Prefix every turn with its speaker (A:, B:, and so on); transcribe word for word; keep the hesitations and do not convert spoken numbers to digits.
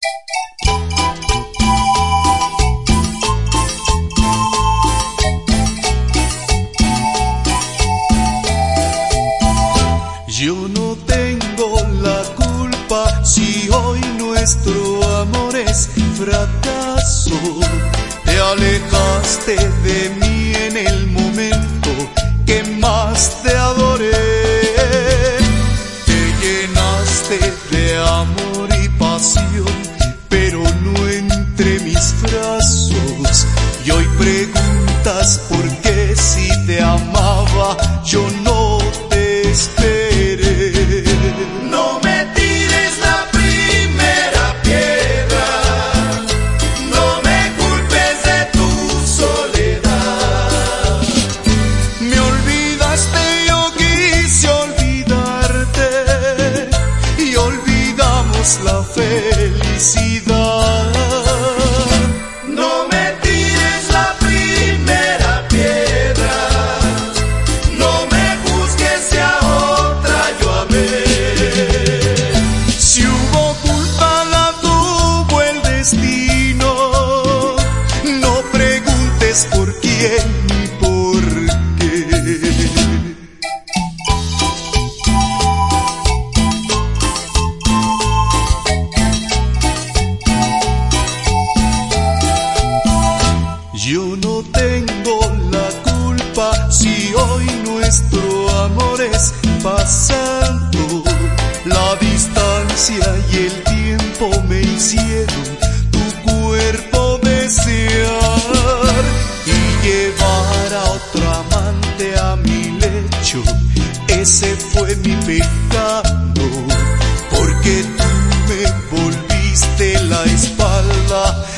A: Yo no tengo la culpa si hoy nuestro amor es fracaso. Te alejaste de mí en el momento que más te adoré. Te llenaste de amor y pasión, pero no entre mis brazos. Y hoy preguntas por qué si te amaba yo no te esperé.
B: No me tires la primera piedra, no me culpes de tu soledad.
A: Me olvidaste, yo quise olvidarte y olvidamos la felicidad.
B: No me tires la primera piedra, no me juzgues si a otra yo amé.
A: Si hubo culpa la tuvo el destino, no preguntes por quién ni por qué. Yo no tengo la culpa si hoy nuestro amor es pasado. La distancia y el tiempo me hicieron tu cuerpo desear y llevar a otro amante a mi lecho. Ese fue mi pecado, porque tú me volviste la espalda